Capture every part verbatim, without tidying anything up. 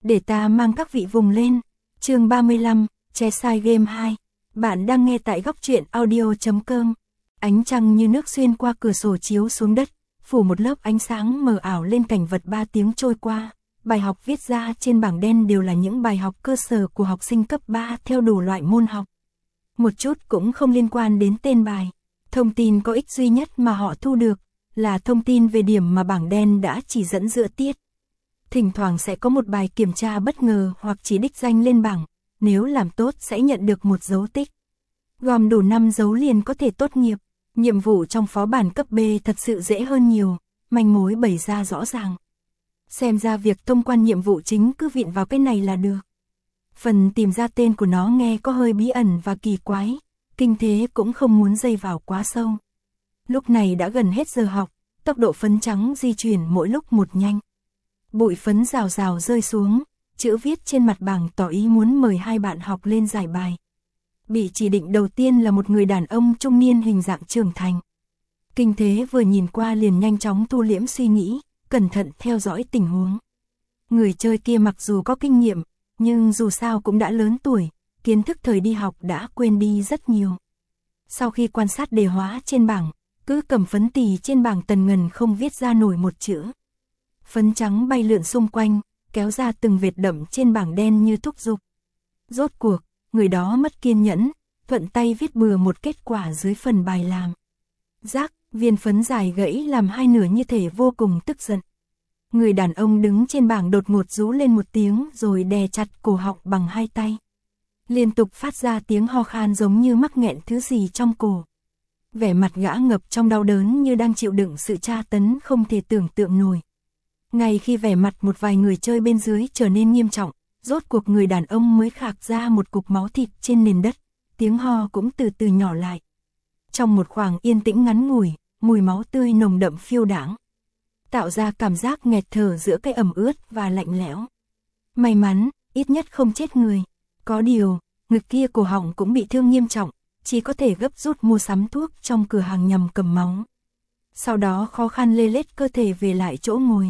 Để ta mang các vị vùng lên. Chương ba mươi lăm, Cheshire Game hai. Bạn đang nghe tại góc truyện audio chấm com. Ánh trăng như nước xuyên qua cửa sổ chiếu xuống đất, phủ một lớp ánh sáng mờ ảo lên cảnh vật. Ba tiếng trôi qua, bài học viết ra trên bảng đen đều là những bài học cơ sở của học sinh cấp ba theo đủ loại môn học. Một chút cũng không liên quan đến tên bài. Thông tin có ích duy nhất mà họ thu được là thông tin về điểm mà bảng đen đã chỉ dẫn giữa tiết. Thỉnh thoảng sẽ có một bài kiểm tra bất ngờ hoặc chỉ đích danh lên bảng, nếu làm tốt sẽ nhận được một dấu tích. Gom đủ năm dấu liền có thể tốt nghiệp. Nhiệm vụ trong phó bản cấp B thật sự dễ hơn nhiều, manh mối bày ra rõ ràng. Xem ra việc thông quan nhiệm vụ chính cứ vịn vào cái này là được. Phần tìm ra tên của nó nghe có hơi bí ẩn và kỳ quái, Kinh Thế cũng không muốn dây vào quá sâu. Lúc này đã gần hết giờ học, tốc độ phấn trắng di chuyển mỗi lúc một nhanh. Bụi phấn rào rào rơi xuống, chữ viết trên mặt bảng tỏ ý muốn mời hai bạn học lên giải bài. Bị chỉ định đầu tiên là một người đàn ông trung niên hình dạng trưởng thành. Kinh Thế vừa nhìn qua liền nhanh chóng thu liễm suy nghĩ, cẩn thận theo dõi tình huống. Người chơi kia mặc dù có kinh nghiệm, nhưng dù sao cũng đã lớn tuổi, kiến thức thời đi học đã quên đi rất nhiều. Sau khi quan sát đề hóa trên bảng, cứ cầm phấn tì trên bảng tần ngần không viết ra nổi một chữ. Phấn trắng bay lượn xung quanh, kéo ra từng vệt đậm trên bảng đen như thúc giục. Rốt cuộc, người đó mất kiên nhẫn, thuận tay viết bừa một kết quả dưới phần bài làm. Rác, viên phấn dài gãy làm hai nửa như thể vô cùng tức giận. Người đàn ông đứng trên bảng đột ngột rú lên một tiếng rồi đè chặt cổ họng bằng hai tay. Liên tục phát ra tiếng ho khan giống như mắc nghẹn thứ gì trong cổ. Vẻ mặt gã ngập trong đau đớn như đang chịu đựng sự tra tấn không thể tưởng tượng nổi. Ngay khi vẻ mặt một vài người chơi bên dưới trở nên nghiêm trọng, rốt cuộc người đàn ông mới khạc ra một cục máu thịt trên nền đất, tiếng ho cũng từ từ nhỏ lại. Trong một khoảng yên tĩnh ngắn ngủi, mùi máu tươi nồng đậm phiêu đãng, tạo ra cảm giác nghẹt thở giữa cái ẩm ướt và lạnh lẽo. May mắn, ít nhất không chết người. Có điều, ngực kia cổ họng cũng bị thương nghiêm trọng, chỉ có thể gấp rút mua sắm thuốc trong cửa hàng nhằm cầm máu. Sau đó khó khăn lê lết cơ thể về lại chỗ ngồi.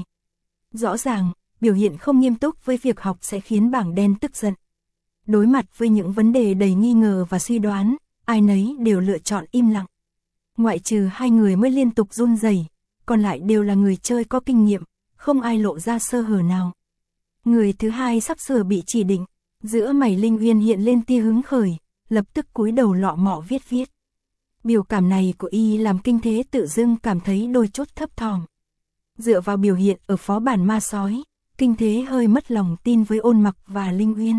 Rõ ràng, biểu hiện không nghiêm túc với việc học sẽ khiến bảng đen tức giận. Đối mặt với những vấn đề đầy nghi ngờ và suy đoán, ai nấy đều lựa chọn im lặng. Ngoại trừ hai người mới liên tục run rẩy, còn lại đều là người chơi có kinh nghiệm, không ai lộ ra sơ hở nào. Người thứ hai sắp sửa bị chỉ định, giữa mày Linh Uyên hiện lên tia hứng khởi, lập tức cúi đầu lọ mọ viết viết. Biểu cảm này của y làm Kinh Thế tự dưng cảm thấy đôi chút thấp thỏm. Dựa vào biểu hiện ở phó bản ma sói, Kinh Thế hơi mất lòng tin với Ôn Mặc và Linh Uyên.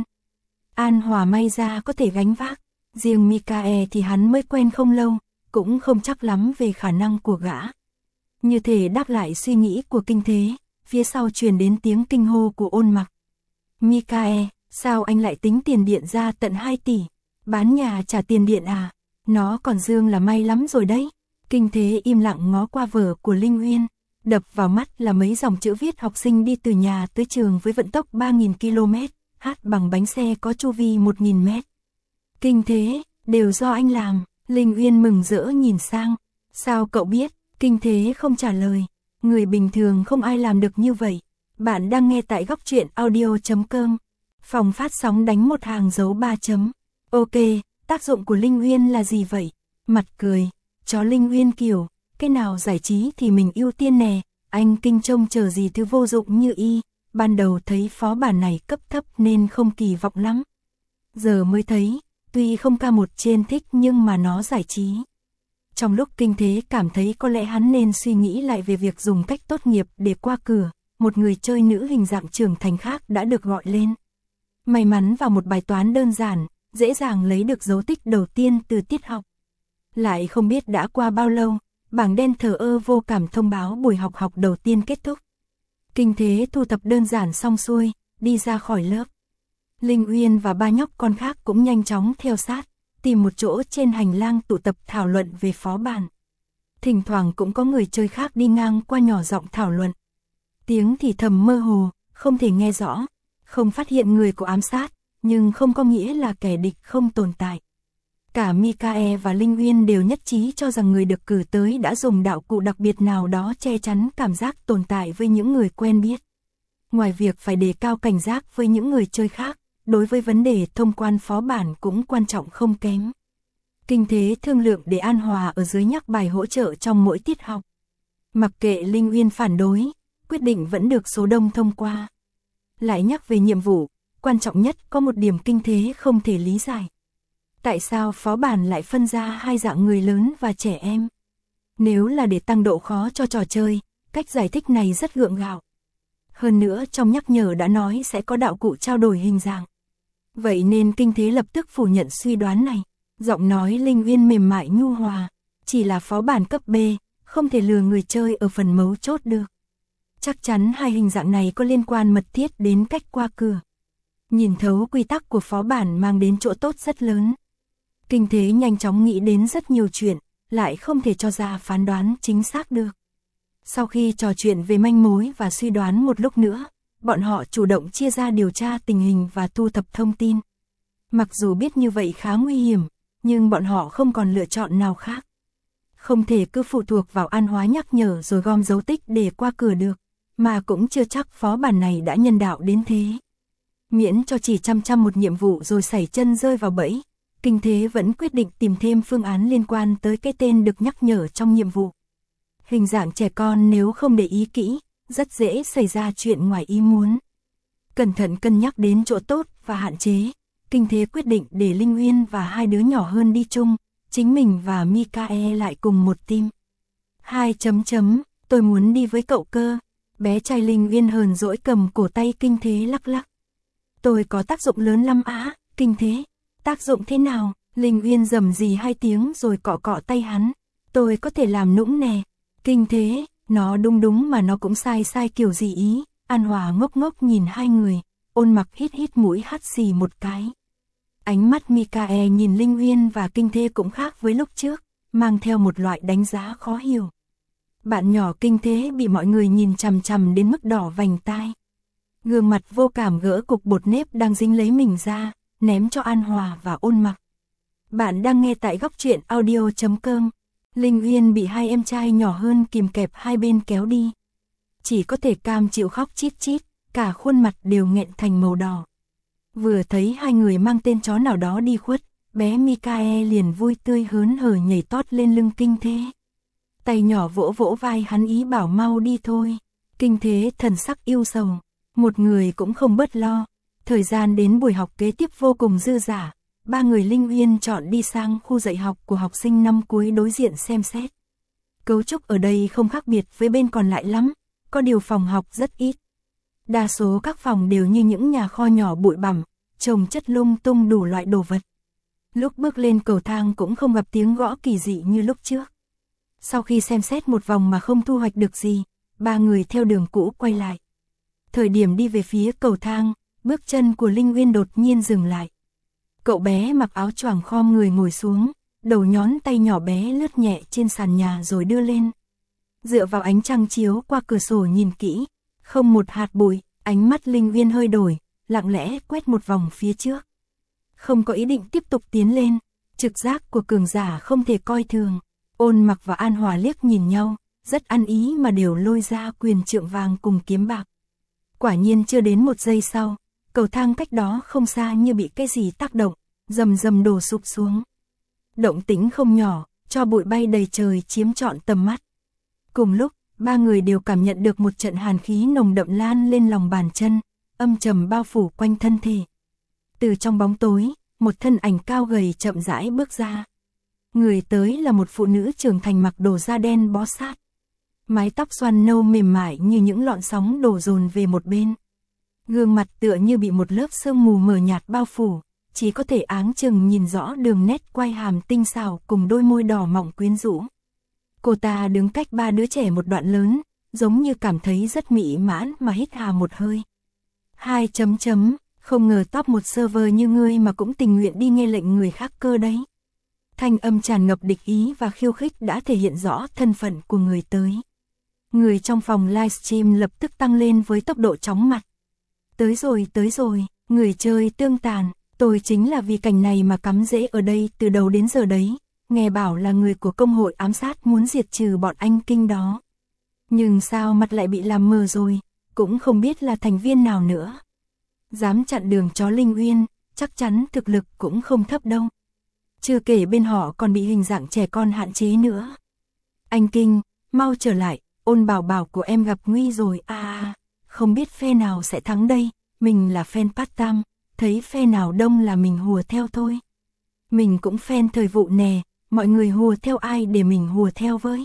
An Hòa may ra có thể gánh vác, riêng Mikae thì hắn mới quen không lâu, cũng không chắc lắm về khả năng của gã. Như thể đáp lại suy nghĩ của Kinh Thế, phía sau truyền đến tiếng kinh hô của Ôn Mặc. Mikae, sao anh lại tính tiền điện ra tận hai tỷ? Bán nhà trả tiền điện à? Nó còn dương là may lắm rồi đấy. Kinh Thế im lặng ngó qua vở của Linh Uyên. Đập vào mắt là mấy dòng chữ viết học sinh đi từ nhà tới trường với vận tốc ba nghìn ki lô mét, hát bằng bánh xe có chu vi một nghìn mét. Kinh Thế, đều do anh làm. Linh Uyên mừng rỡ nhìn sang. Sao cậu biết? Kinh Thế không trả lời. Người bình thường không ai làm được như vậy. Bạn đang nghe tại góc truyện audio chấm com. Phòng phát sóng đánh một hàng dấu ba chấm. Ok, tác dụng của Linh Uyên là gì vậy? Mặt cười, chó Linh Uyên kiểu, cái nào giải trí thì mình ưu tiên nè, anh Kinh trông chờ gì thứ vô dụng như y, ban đầu thấy phó bản này cấp thấp nên không kỳ vọng lắm. Giờ mới thấy, tuy không ca một trên thích nhưng mà nó giải trí. Trong lúc Kinh Thế cảm thấy có lẽ hắn nên suy nghĩ lại về việc dùng cách tốt nghiệp để qua cửa, một người chơi nữ hình dạng trưởng thành khác đã được gọi lên. May mắn vào một bài toán đơn giản, dễ dàng lấy được dấu tích đầu tiên từ tiết học. Lại không biết đã qua bao lâu, bảng đen thờ ơ vô cảm thông báo buổi học học đầu tiên kết thúc. Kinh Thế thu thập đơn giản xong xuôi, đi ra khỏi lớp. Linh Uyên và ba nhóc con khác cũng nhanh chóng theo sát, tìm một chỗ trên hành lang tụ tập thảo luận về phó bản. Thỉnh thoảng cũng có người chơi khác đi ngang qua nhỏ giọng thảo luận. Tiếng thì thầm mơ hồ, không thể nghe rõ, không phát hiện người của ám sát, nhưng không có nghĩa là kẻ địch không tồn tại. Cả Mikae và Linh Uyên đều nhất trí cho rằng người được cử tới đã dùng đạo cụ đặc biệt nào đó che chắn cảm giác tồn tại với những người quen biết. Ngoài việc phải đề cao cảnh giác với những người chơi khác, đối với vấn đề thông quan phó bản cũng quan trọng không kém. Kinh Thế thương lượng để an hòa ở dưới nhắc bài hỗ trợ trong mỗi tiết học. Mặc kệ Linh Uyên phản đối, quyết định vẫn được số đông thông qua. Lại nhắc về nhiệm vụ, quan trọng nhất có một điểm Kinh Thế không thể lý giải. Tại sao phó bản lại phân ra hai dạng người lớn và trẻ em? Nếu là để tăng độ khó cho trò chơi, cách giải thích này rất gượng gạo. Hơn nữa trong nhắc nhở đã nói sẽ có đạo cụ trao đổi hình dạng. Vậy nên Kinh Thế lập tức phủ nhận suy đoán này. Giọng nói Linh Uyên mềm mại nhu hòa, chỉ là phó bản cấp B, không thể lừa người chơi ở phần mấu chốt được. Chắc chắn hai hình dạng này có liên quan mật thiết đến cách qua cửa. Nhìn thấu quy tắc của phó bản mang đến chỗ tốt rất lớn. Kinh Thế nhanh chóng nghĩ đến rất nhiều chuyện, lại không thể cho ra phán đoán chính xác được. Sau khi trò chuyện về manh mối và suy đoán một lúc nữa, bọn họ chủ động chia ra điều tra tình hình và thu thập thông tin. Mặc dù biết như vậy khá nguy hiểm, nhưng bọn họ không còn lựa chọn nào khác. Không thể cứ phụ thuộc vào An Hóa nhắc nhở rồi gom dấu tích để qua cửa được, mà cũng chưa chắc phó bản này đã nhân đạo đến thế. Miễn cho chỉ chăm chăm một nhiệm vụ rồi xảy chân rơi vào bẫy, Kinh Thế vẫn quyết định tìm thêm phương án liên quan tới cái tên được nhắc nhở trong nhiệm vụ. Hình dạng trẻ con nếu không để ý kỹ, rất dễ xảy ra chuyện ngoài ý muốn. Cẩn thận cân nhắc đến chỗ tốt và hạn chế, Kinh Thế quyết định để Linh Uyên và hai đứa nhỏ hơn đi chung, chính mình và Mikae lại cùng một team. Hai chấm chấm, tôi muốn đi với cậu cơ. Bé trai Linh Uyên hờn dỗi cầm cổ tay Kinh Thế lắc lắc. Tôi có tác dụng lớn lắm á, Kinh Thế. Tác dụng thế nào? Linh Uyên rầm rì hai tiếng rồi cọ cọ tay hắn. Tôi có thể làm nũng nè. Kinh Thế, nó đúng đúng mà nó cũng sai sai kiểu gì ý. An Hòa ngốc ngốc nhìn hai người, Ôn Mặc hít hít mũi hắt xì một cái. Ánh mắt Mikae nhìn Linh Uyên và Kinh Thế cũng khác với lúc trước, mang theo một loại đánh giá khó hiểu. Bạn nhỏ Kinh Thế bị mọi người nhìn chằm chằm đến mức đỏ vành tai. Gương mặt vô cảm gỡ cục bột nếp đang dính lấy mình ra, ném cho An Hòa và Ôn Mặc. Bạn đang nghe tại góc truyện audio chấm com. Linh Uyên bị hai em trai nhỏ hơn kìm kẹp hai bên kéo đi. Chỉ có thể cam chịu khóc chít chít, cả khuôn mặt đều nghẹn thành màu đỏ. Vừa thấy hai người mang tên chó nào đó đi khuất, bé Mikae liền vui tươi hớn hở nhảy tót lên lưng Kinh Thế. Tay nhỏ vỗ vỗ vai hắn ý bảo mau đi thôi. Kinh Thế thần sắc yêu sầu, một người cũng không bớt lo. Thời gian đến buổi học kế tiếp vô cùng dư dả, ba người Linh Uyên chọn đi sang khu dạy học của học sinh năm cuối đối diện xem xét. Cấu trúc ở đây không khác biệt với bên còn lại lắm, có điều phòng học rất ít. Đa số các phòng đều như những nhà kho nhỏ bụi bặm, chồng chất lung tung đủ loại đồ vật. Lúc bước lên cầu thang cũng không gặp tiếng gõ kỳ dị như lúc trước. Sau khi xem xét một vòng mà không thu hoạch được gì, ba người theo đường cũ quay lại. Thời điểm đi về phía cầu thang, bước chân của Linh Uyên đột nhiên dừng lại. Cậu bé mặc áo choàng khom người ngồi xuống, đầu nhón tay nhỏ bé lướt nhẹ trên sàn nhà rồi đưa lên. Dựa vào ánh trăng chiếu qua cửa sổ nhìn kỹ, không một hạt bụi, ánh mắt Linh Uyên hơi đổi, lặng lẽ quét một vòng phía trước. Không có ý định tiếp tục tiến lên, trực giác của cường giả không thể coi thường. Ôn Mặc và An Hòa liếc nhìn nhau, rất ăn ý mà đều lôi ra quyền trượng vàng cùng kiếm bạc. Quả nhiên chưa đến một giây sau, cầu thang cách đó không xa như bị cái gì tác động, rầm rầm đổ sụp xuống. Động tĩnh không nhỏ, cho bụi bay đầy trời chiếm trọn tầm mắt. Cùng lúc, ba người đều cảm nhận được một trận hàn khí nồng đậm lan lên lòng bàn chân, âm trầm bao phủ quanh thân thể. Từ trong bóng tối, một thân ảnh cao gầy chậm rãi bước ra. Người tới là một phụ nữ trưởng thành mặc đồ da đen bó sát. Mái tóc xoăn nâu mềm mại như những lọn sóng đổ dồn về một bên. Gương mặt tựa như bị một lớp sương mù mờ nhạt bao phủ, chỉ có thể áng chừng nhìn rõ đường nét quai hàm tinh xảo cùng đôi môi đỏ mọng quyến rũ. Cô ta đứng cách ba đứa trẻ một đoạn lớn, giống như cảm thấy rất mỹ mãn mà hít hà một hơi. Hai chấm chấm, không ngờ top một server như ngươi mà cũng tình nguyện đi nghe lệnh người khác cơ đấy. Thanh âm tràn ngập địch ý và khiêu khích đã thể hiện rõ thân phận của người tới. Người trong phòng livestream lập tức tăng lên với tốc độ chóng mặt. Tới rồi tới rồi, người chơi tương tàn, tôi chính là vì cảnh này mà cắm rễ ở đây từ đầu đến giờ đấy. Nghe bảo là người của công hội ám sát muốn diệt trừ bọn anh Kinh đó. Nhưng sao mặt lại bị làm mờ rồi, cũng không biết là thành viên nào nữa. Dám chặn đường chó Linh Uyên, chắc chắn thực lực cũng không thấp đâu. Chưa kể bên họ còn bị hình dạng trẻ con hạn chế nữa. Anh Kinh, mau trở lại, Ôn Bảo Bảo của em gặp nguy rồi à, không biết phe nào sẽ thắng đây, mình là fan part time, thấy phe nào đông là mình hùa theo thôi. Mình cũng fan thời vụ nè, mọi người hùa theo ai để mình hùa theo với.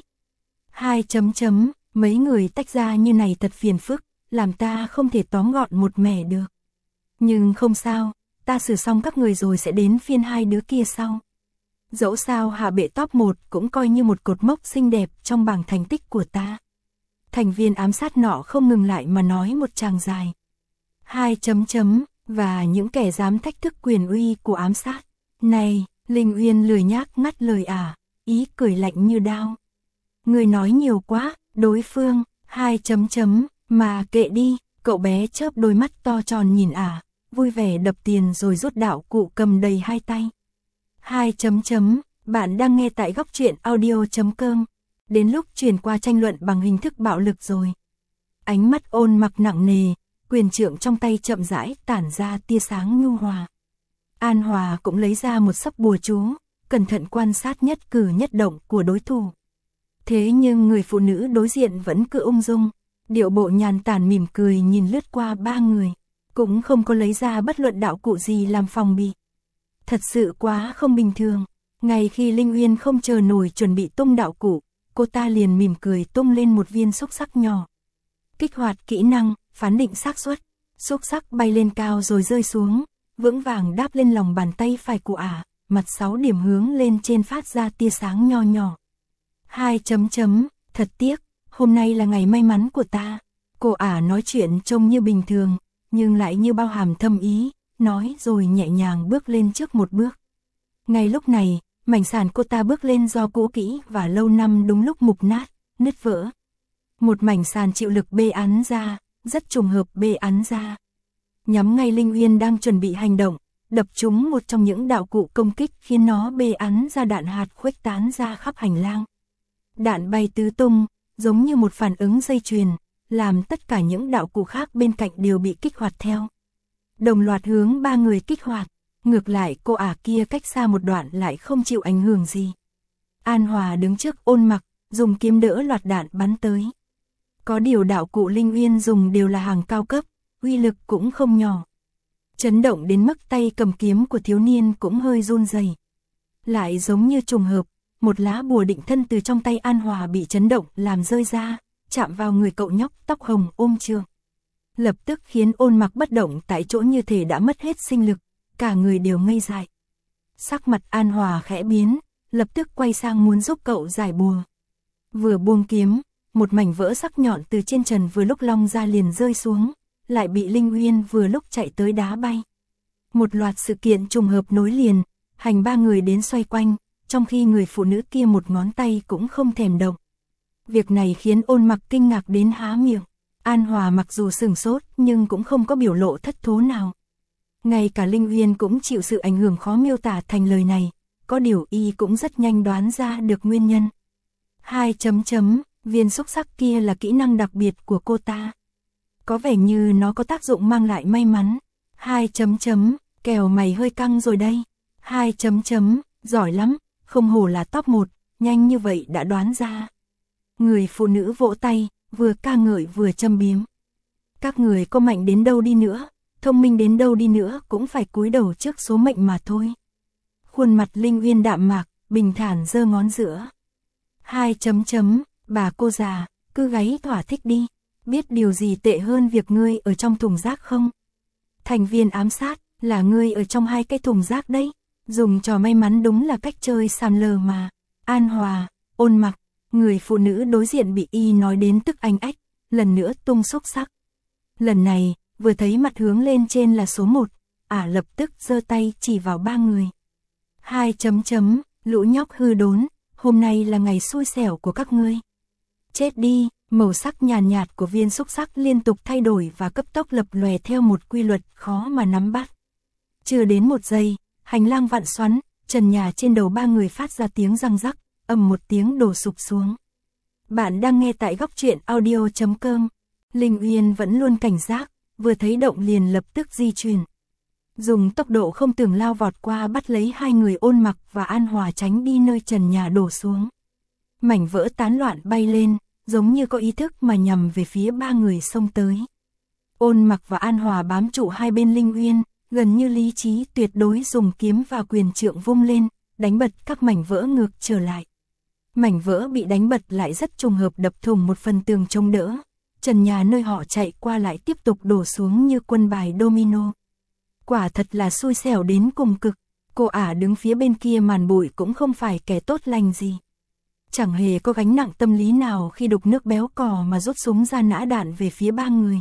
Hai chấm chấm, mấy người tách ra như này thật phiền phức, làm ta không thể tóm gọn một mẻ được. Nhưng không sao, ta sửa xong các người rồi sẽ đến phiên hai đứa kia sau. Dẫu sao hạ bệ top một cũng coi như một cột mốc xinh đẹp trong bảng thành tích của ta. Thành viên ám sát nọ không ngừng lại mà nói một tràng dài. Hai chấm chấm, và những kẻ dám thách thức quyền uy của ám sát. Này, Linh Uyên lười nhác ngắt lời à, ý cười lạnh như đao. Người nói nhiều quá, đối phương, hai chấm chấm, mà kệ đi, cậu bé chớp đôi mắt to tròn nhìn à, vui vẻ đập tiền rồi rút đạo cụ cầm đầy hai tay. Hai chấm chấm, bạn đang nghe tại góc truyện audio chấm com. Đến lúc chuyển qua tranh luận bằng hình thức bạo lực rồi. Ánh mắt Ôn Mặc nặng nề, quyền trượng trong tay chậm rãi tản ra tia sáng nhu hòa. An Hòa cũng lấy ra một sấp bùa chú, cẩn thận quan sát nhất cử nhất động của đối thủ. Thế nhưng người phụ nữ đối diện vẫn cứ ung dung, điệu bộ nhàn tản mỉm cười nhìn lướt qua ba người, cũng không có lấy ra bất luận đạo cụ gì làm phòng bị. Thật sự quá không bình thường, ngay khi Linh Uyên không chờ nổi chuẩn bị tung đạo cụ, cô ta liền mỉm cười tung lên một viên xúc xắc nhỏ. Kích hoạt kỹ năng, phán định xác suất, xúc xắc bay lên cao rồi rơi xuống, vững vàng đáp lên lòng bàn tay phải của ả, mặt sáu điểm hướng lên trên phát ra tia sáng nho nhỏ. Hai chấm chấm, thật tiếc, hôm nay là ngày may mắn của ta. Cô ả nói chuyện trông như bình thường, nhưng lại như bao hàm thâm ý, nói rồi nhẹ nhàng bước lên trước một bước. Ngay lúc này, mảnh sàn cô ta bước lên do cũ kỹ và lâu năm đúng lúc mục nát, nứt vỡ. Một mảnh sàn chịu lực bê án ra, rất trùng hợp bê án ra. Nhắm ngay Linh Uyên đang chuẩn bị hành động, đập trúng một trong những đạo cụ công kích khiến nó bê án ra, đạn hạt khuếch tán ra khắp hành lang. Đạn bay tứ tung, giống như một phản ứng dây chuyền, làm tất cả những đạo cụ khác bên cạnh đều bị kích hoạt theo. Đồng loạt hướng ba người kích hoạt, ngược lại cô ả kia cách xa một đoạn lại không chịu ảnh hưởng gì. An Hòa đứng trước Ôn Mặc, dùng kiếm đỡ loạt đạn bắn tới. Có điều đạo cụ Linh Uyên dùng đều là hàng cao cấp, uy lực cũng không nhỏ. Chấn động đến mức tay cầm kiếm của thiếu niên cũng hơi run rẩy. Lại giống như trùng hợp, một lá bùa định thân từ trong tay An Hòa bị chấn động làm rơi ra, chạm vào người cậu nhóc tóc hồng ôm trường. Lập tức khiến Ôn Mặc bất động tại chỗ như thể đã mất hết sinh lực, cả người đều ngây dại. Sắc mặt An Hòa khẽ biến, lập tức quay sang muốn giúp cậu giải bùa. Vừa buông kiếm, một mảnh vỡ sắc nhọn từ trên trần vừa lúc long ra liền rơi xuống, lại bị Linh Uyên vừa lúc chạy tới đá bay. Một loạt sự kiện trùng hợp nối liền, hành ba người đến xoay quanh, trong khi người phụ nữ kia một ngón tay cũng không thèm động. Việc này khiến Ôn Mặc kinh ngạc đến há miệng. An Hòa mặc dù sửng sốt nhưng cũng không có biểu lộ thất thố nào. Ngay cả Linh Uyên cũng chịu sự ảnh hưởng khó miêu tả thành lời này, có điều y cũng rất nhanh đoán ra được nguyên nhân. Hai chấm chấm, viên xúc xắc kia là kỹ năng đặc biệt của cô ta. Có vẻ như nó có tác dụng mang lại may mắn. Hai chấm chấm, kèo mày hơi căng rồi đây. Hai chấm chấm, giỏi lắm, không hổ là top một, nhanh như vậy đã đoán ra. Người phụ nữ vỗ tay, vừa ca ngợi vừa châm biếm. Các người có mạnh đến đâu đi nữa, thông minh đến đâu đi nữa cũng phải cúi đầu trước số mệnh mà thôi. Khuôn mặt Linh Uyên đạm mạc, bình thản giơ ngón giữa. Hai chấm chấm, bà cô già, cứ gáy thỏa thích đi, biết điều gì tệ hơn việc ngươi ở trong thùng rác không? Thành viên ám sát, là ngươi ở trong hai cái thùng rác đấy, dùng trò may mắn đúng là cách chơi sàm lờ mà. An Hòa, Ôn Mặc, người phụ nữ đối diện bị y nói đến tức anh ách, lần nữa tung xúc sắc. Lần này, vừa thấy mặt hướng lên trên là số một, ả lập tức giơ tay chỉ vào ba người. Hai chấm chấm, lũ nhóc hư đốn, hôm nay là ngày xui xẻo của các ngươi. Chết đi, màu sắc nhàn nhạt, nhạt của viên xúc sắc liên tục thay đổi và cấp tốc lập lòe theo một quy luật khó mà nắm bắt. Chưa đến một giây, hành lang vặn xoắn, trần nhà trên đầu ba người phát ra tiếng răng rắc, ầm một tiếng đổ sụp xuống. Bạn đang nghe tại góc truyện audio chấm com. Linh Uyên vẫn luôn cảnh giác, vừa thấy động liền lập tức di chuyển. Dùng tốc độ không tưởng lao vọt qua bắt lấy hai người Ôn Mặc và An Hòa tránh đi nơi trần nhà đổ xuống. Mảnh vỡ tán loạn bay lên, giống như có ý thức mà nhằm về phía ba người xông tới. Ôn Mặc và An Hòa bám trụ hai bên Linh Uyên, gần như lý trí tuyệt đối dùng kiếm và quyền trượng vung lên, đánh bật các mảnh vỡ ngược trở lại. Mảnh vỡ bị đánh bật lại rất trùng hợp đập thủng một phần tường chống đỡ. Trần nhà nơi họ chạy qua lại tiếp tục đổ xuống như quân bài domino. Quả thật là xui xẻo đến cùng cực, cô ả đứng phía bên kia màn bụi cũng không phải kẻ tốt lành gì. Chẳng hề có gánh nặng tâm lý nào khi đục nước béo cò mà rút súng ra nã đạn về phía ba người.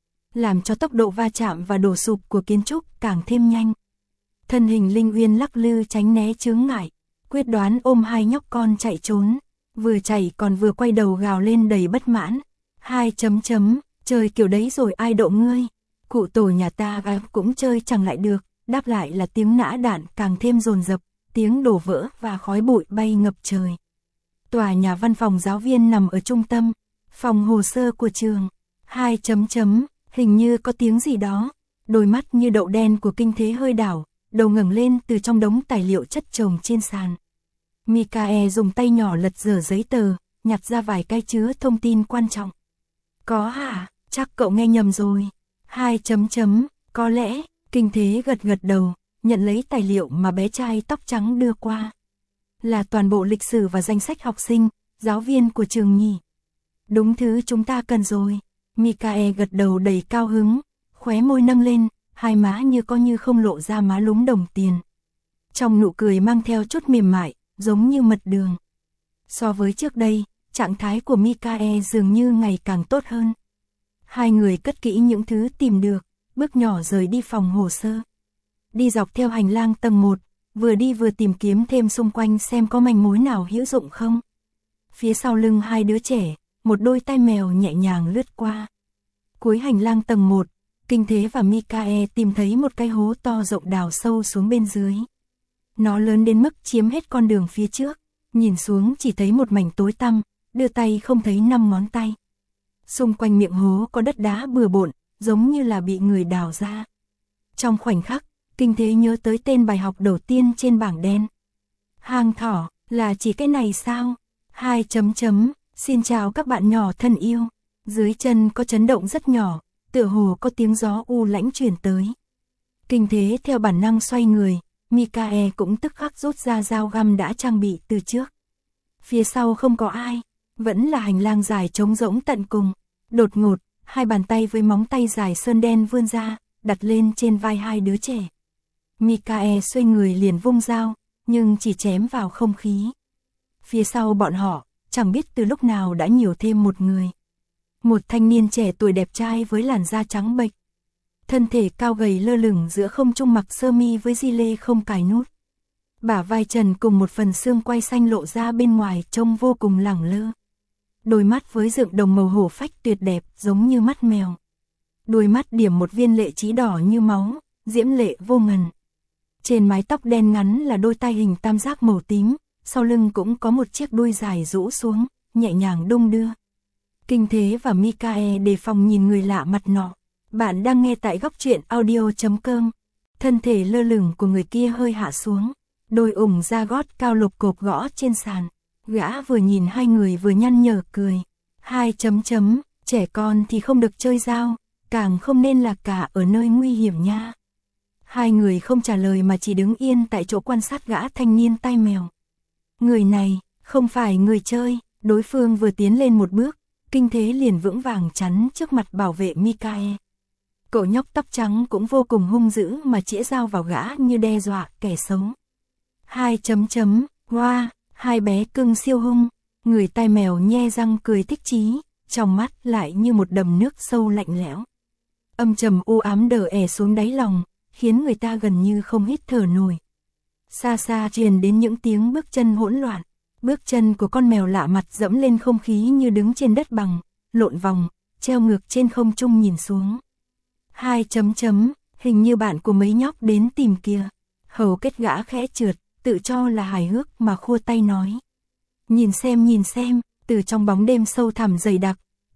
Làm cho tốc độ va chạm và đổ sụp của kiến trúc càng thêm nhanh. Thân hình Linh Uyên lắc lư tránh né chướng ngại, quyết đoán ôm hai nhóc con chạy trốn, vừa chạy còn vừa quay đầu gào lên đầy bất mãn. Hai chấm chấm, chơi kiểu đấy rồi ai độ ngươi, cụ tổ nhà ta à, cũng chơi chẳng lại được, đáp lại là tiếng nã đạn càng thêm dồn dập, tiếng đổ vỡ và khói bụi bay ngập trời. Tòa nhà văn phòng giáo viên nằm ở trung tâm, phòng hồ sơ của trường. Hai chấm chấm, hình như có tiếng gì đó, đôi mắt như đậu đen của Kinh Thế hơi đảo, đầu ngẩng lên từ trong đống tài liệu chất chồng trên sàn. Mikae dùng tay nhỏ lật dở giấy tờ, nhặt ra vài cái chứa thông tin quan trọng. Có hả, chắc cậu nghe nhầm rồi. Hai chấm chấm, có lẽ, Kinh Thế gật gật đầu, nhận lấy tài liệu mà bé trai tóc trắng đưa qua. Là toàn bộ lịch sử và danh sách học sinh, giáo viên của trường nhỉ. Đúng thứ chúng ta cần rồi. Mikae gật đầu đầy cao hứng, khóe môi nâng lên, hai má như có như không lộ ra má lúm đồng tiền. Trong nụ cười mang theo chút mềm mại, giống như mật đường. So với trước đây, trạng thái của Mikae dường như ngày càng tốt hơn. Hai người cất kỹ những thứ tìm được, bước nhỏ rời đi phòng hồ sơ. Đi dọc theo hành lang tầng một, vừa đi vừa tìm kiếm thêm xung quanh xem có manh mối nào hữu dụng không. Phía sau lưng hai đứa trẻ, một đôi tai mèo nhẹ nhàng lướt qua. Cuối hành lang tầng một, Kinh Thế và Mikae tìm thấy một cái hố to rộng đào sâu xuống bên dưới. Nó lớn đến mức chiếm hết con đường phía trước, nhìn xuống chỉ thấy một mảnh tối tăm, đưa tay không thấy năm ngón tay. Xung quanh miệng hố có đất đá bừa bộn, giống như là bị người đào ra. Trong khoảnh khắc, Kinh Thế nhớ tới tên bài học đầu tiên trên bảng đen. Hang thỏ, là chỉ cái này sao? Hai chấm chấm, xin chào các bạn nhỏ thân yêu. Dưới chân có chấn động rất nhỏ, tựa hồ có tiếng gió u lãnh truyền tới. Kinh Thế theo bản năng xoay người, Mikae cũng tức khắc rút ra dao găm đã trang bị từ trước. Phía sau không có ai, vẫn là hành lang dài trống rỗng tận cùng. Đột ngột, hai bàn tay với móng tay dài sơn đen vươn ra, đặt lên trên vai hai đứa trẻ. Mikae xoay người liền vung dao, nhưng chỉ chém vào không khí. Phía sau bọn họ, chẳng biết từ lúc nào đã nhiều thêm một người. Một thanh niên trẻ tuổi đẹp trai với làn da trắng bệch. Thân thể cao gầy lơ lửng giữa không trung mặc sơ mi với gi lê không cài nút. Bả vai trần cùng một phần xương quai xanh lộ ra bên ngoài trông vô cùng lẳng lơ. Đôi mắt với dựng đồng màu hổ phách tuyệt đẹp giống như mắt mèo. Đôi mắt điểm một viên lệ trí đỏ như máu, diễm lệ vô ngần. Trên mái tóc đen ngắn là đôi tai hình tam giác màu tím, sau lưng cũng có một chiếc đuôi dài rũ xuống, nhẹ nhàng đung đưa. Kinh Thế và Mikae đề phòng nhìn người lạ mặt nọ. Bạn đang nghe tại góc truyện audio chấm com. Thân thể lơ lửng của người kia hơi hạ xuống, đôi ủng da gót cao lục cộp gõ trên sàn. Gã vừa nhìn hai người vừa nhăn nhở cười. Hai chấm chấm, trẻ con thì không được chơi dao, càng không nên là cả ở nơi nguy hiểm nha. Hai người không trả lời mà chỉ đứng yên tại chỗ quan sát gã thanh niên tai mèo. Người này, không phải người chơi, đối phương vừa tiến lên một bước, Kinh Thế liền vững vàng chắn trước mặt bảo vệ Mikae. Cậu nhóc tóc trắng cũng vô cùng hung dữ mà chĩa dao vào gã như đe dọa kẻ xấu. Hai chấm chấm, hoa, hai bé cưng siêu hung, người tai mèo nhe răng cười thích chí, trong mắt lại như một đầm nước sâu lạnh lẽo. Âm trầm u ám đờ ẻ xuống đáy lòng, khiến người ta gần như không hít thở nổi. Xa xa truyền đến những tiếng bước chân hỗn loạn, bước chân của con mèo lạ mặt dẫm lên không khí như đứng trên đất bằng, lộn vòng, treo ngược trên không trung nhìn xuống. Hai chấm chấm, hình như bạn của mấy nhóc đến tìm kìa. Hầu kết gã khẽ trượt, tự cho là hài hước mà khua tay nói. Nhìn xem nhìn xem, từ trong bóng đêm sâu thẳm dày đặc,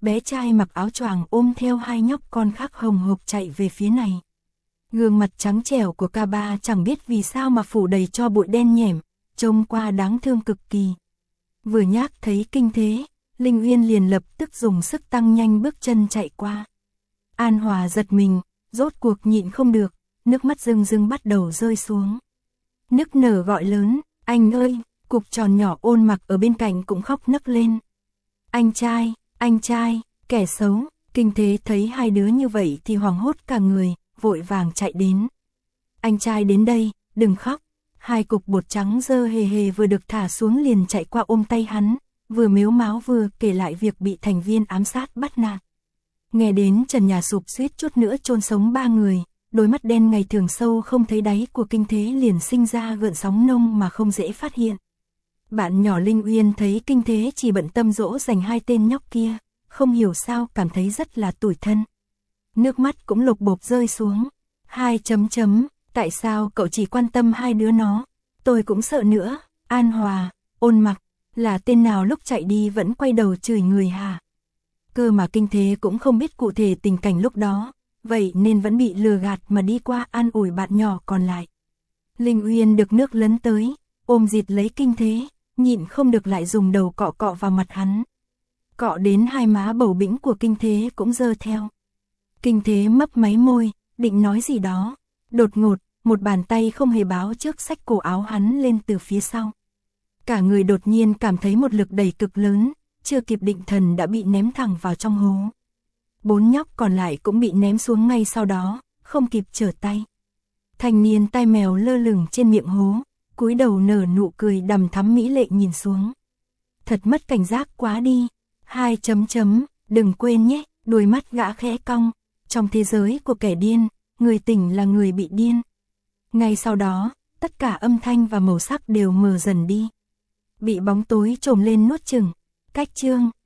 bé trai mặc áo choàng ôm theo hai nhóc con khác hồng hộc chạy về phía này. Gương mặt trắng trẻo của ca ba chẳng biết vì sao mà phủ đầy cho bụi đen nhẻm, trông qua đáng thương cực kỳ. Vừa nhắc thấy Kinh Thế, Linh Uyên liền lập tức dùng sức tăng nhanh bước chân chạy qua. An Hòa giật mình, rốt cuộc nhịn không được, nước mắt rưng rưng bắt đầu rơi xuống. Nức nở gọi lớn, anh ơi, cục tròn nhỏ Ôn Mặc ở bên cạnh cũng khóc nấc lên. Anh trai, anh trai, kẻ xấu. Kinh Thế thấy hai đứa như vậy thì hoảng hốt cả người, vội vàng chạy đến. Anh trai đến đây, đừng khóc. Hai cục bột trắng dơ hề hề vừa được thả xuống liền chạy qua ôm tay hắn, vừa mếu máo vừa kể lại việc bị thành viên ám sát bắt nạt. Nghe đến trần nhà sụp suýt chút nữa chôn sống ba người, đôi mắt đen ngày thường sâu không thấy đáy của Kinh Thế liền sinh ra gợn sóng nông mà không dễ phát hiện. Bạn nhỏ Linh Uyên thấy Kinh Thế chỉ bận tâm dỗ dành hai tên nhóc kia, không hiểu sao cảm thấy rất là tủi thân. Nước mắt cũng lục bộp rơi xuống. Hai chấm chấm, tại sao cậu chỉ quan tâm hai đứa nó? Tôi cũng sợ nữa. An Hòa, Ôn Mặc, là tên nào lúc chạy đi vẫn quay đầu chửi người hả? Cơ mà Kinh Thế cũng không biết cụ thể tình cảnh lúc đó, vậy nên vẫn bị lừa gạt mà đi qua an ủi bạn nhỏ còn lại. Linh Uyên được nước lấn tới, ôm dịt lấy Kinh Thế, nhịn không được lại dùng đầu cọ cọ vào mặt hắn. Cọ đến hai má bầu bĩnh của Kinh Thế cũng dơ theo. Kinh Thế mấp máy môi, định nói gì đó. Đột ngột, một bàn tay không hề báo trước xách cổ áo hắn lên từ phía sau. Cả người đột nhiên cảm thấy một lực đẩy cực lớn, chưa kịp định thần đã bị ném thẳng vào trong hố. Bốn nhóc còn lại cũng bị ném xuống ngay sau đó, không kịp trở tay. Thanh niên tai mèo lơ lửng trên miệng hố, cúi đầu nở nụ cười đằm thắm mỹ lệ nhìn xuống. Thật mất cảnh giác quá đi. Hai chấm chấm, đừng quên nhé, đôi mắt gã khẽ cong. Trong thế giới của kẻ điên, người tỉnh là người bị điên. Ngay sau đó, tất cả âm thanh và màu sắc đều mờ dần đi. Bị bóng tối trồm lên nuốt chửng. Cách chương